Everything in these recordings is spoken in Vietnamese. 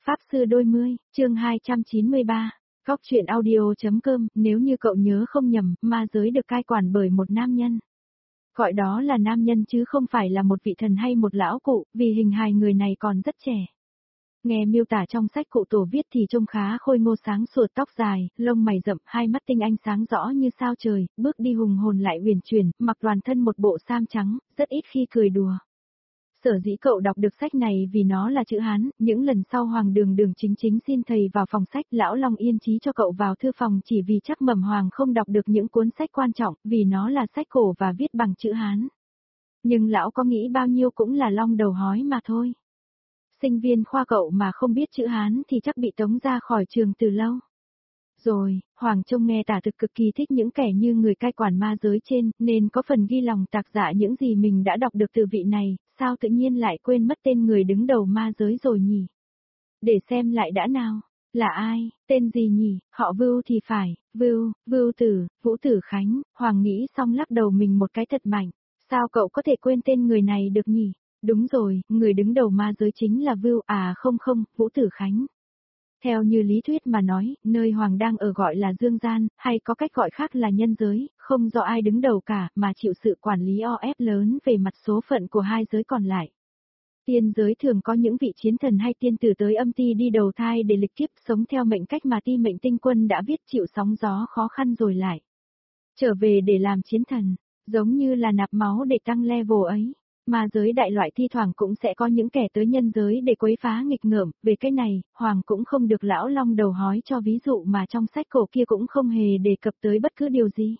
Pháp sư đôi mươi, chương 293, Góc truyện audio.com, nếu như cậu nhớ không nhầm, ma giới được cai quản bởi một nam nhân. Gọi đó là nam nhân chứ không phải là một vị thần hay một lão cụ, vì hình hài người này còn rất trẻ. Nghe miêu tả trong sách cụ tổ viết thì trông khá khôi ngô sáng sủa, tóc dài, lông mày rậm, hai mắt tinh anh sáng rõ như sao trời, bước đi hùng hồn lại uyển chuyển, mặc toàn thân một bộ sam trắng, rất ít khi cười đùa. Sở dĩ cậu đọc được sách này vì nó là chữ Hán, những lần sau Hoàng Đường Đường chính xin thầy vào phòng sách, lão Long yên chí cho cậu vào thư phòng chỉ vì chắc Mầm Hoàng không đọc được những cuốn sách quan trọng, vì nó là sách cổ và viết bằng chữ Hán. Nhưng lão có nghĩ bao nhiêu cũng là Long đầu hói mà thôi. Sinh viên khoa cậu mà không biết chữ Hán thì chắc bị tống ra khỏi trường từ lâu. Rồi, Hoàng trông nghe tả thực cực kỳ thích những kẻ như người cai quản ma giới trên, nên có phần ghi lòng tạc dạ những gì mình đã đọc được từ vị này, sao tự nhiên lại quên mất tên người đứng đầu ma giới rồi nhỉ? Để xem lại đã nào, là ai, tên gì nhỉ, họ Vưu thì phải, Vưu Tử, Vũ Tử Khánh, Hoàng nghĩ xong lắc đầu mình một cái thật mạnh, sao cậu có thể quên tên người này được nhỉ? Đúng rồi, người đứng đầu ma giới chính là Vưu, không, Vũ Tử Khánh. Theo như lý thuyết mà nói, nơi Hoàng đang ở gọi là dương gian, hay có cách gọi khác là nhân giới, không do ai đứng đầu cả, mà chịu sự quản lý o ép lớn về mặt số phận của hai giới còn lại. Tiên giới thường có những vị chiến thần hay tiên tử tới âm ti đi đầu thai để lịch kiếp sống theo mệnh cách mà ti mệnh tinh quân đã viết, chịu sóng gió khó khăn rồi lại trở về để làm chiến thần, giống như là nạp máu để tăng level ấy. Ma giới đại loại thi thoảng cũng sẽ có những kẻ tới nhân giới để quấy phá nghịch ngợm, về cái này, Hoàng cũng không được lão Long đầu hói cho ví dụ mà trong sách cổ kia cũng không hề đề cập tới bất cứ điều gì.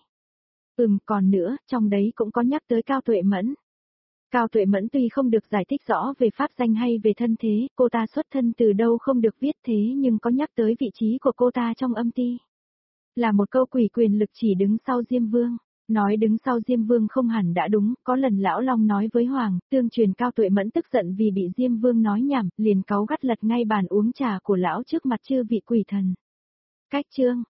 Còn nữa, trong đấy cũng có nhắc tới Cao Tuệ Mẫn. Cao Tuệ Mẫn tuy không được giải thích rõ về pháp danh hay về thân thế, cô ta xuất thân từ đâu không được viết thế nhưng có nhắc tới vị trí của cô ta trong âm ti. Là một câu quỷ quyền lực chỉ đứng sau Diêm Vương. Nói đứng sau Diêm Vương không hẳn đã đúng, có lần lão Long nói với Hoàng, tương truyền Cao Tuệ Mẫn tức giận vì bị Diêm Vương nói nhảm, liền cáu gắt lật ngay bàn uống trà của lão trước mặt chư vị quỷ thần. Cách chương,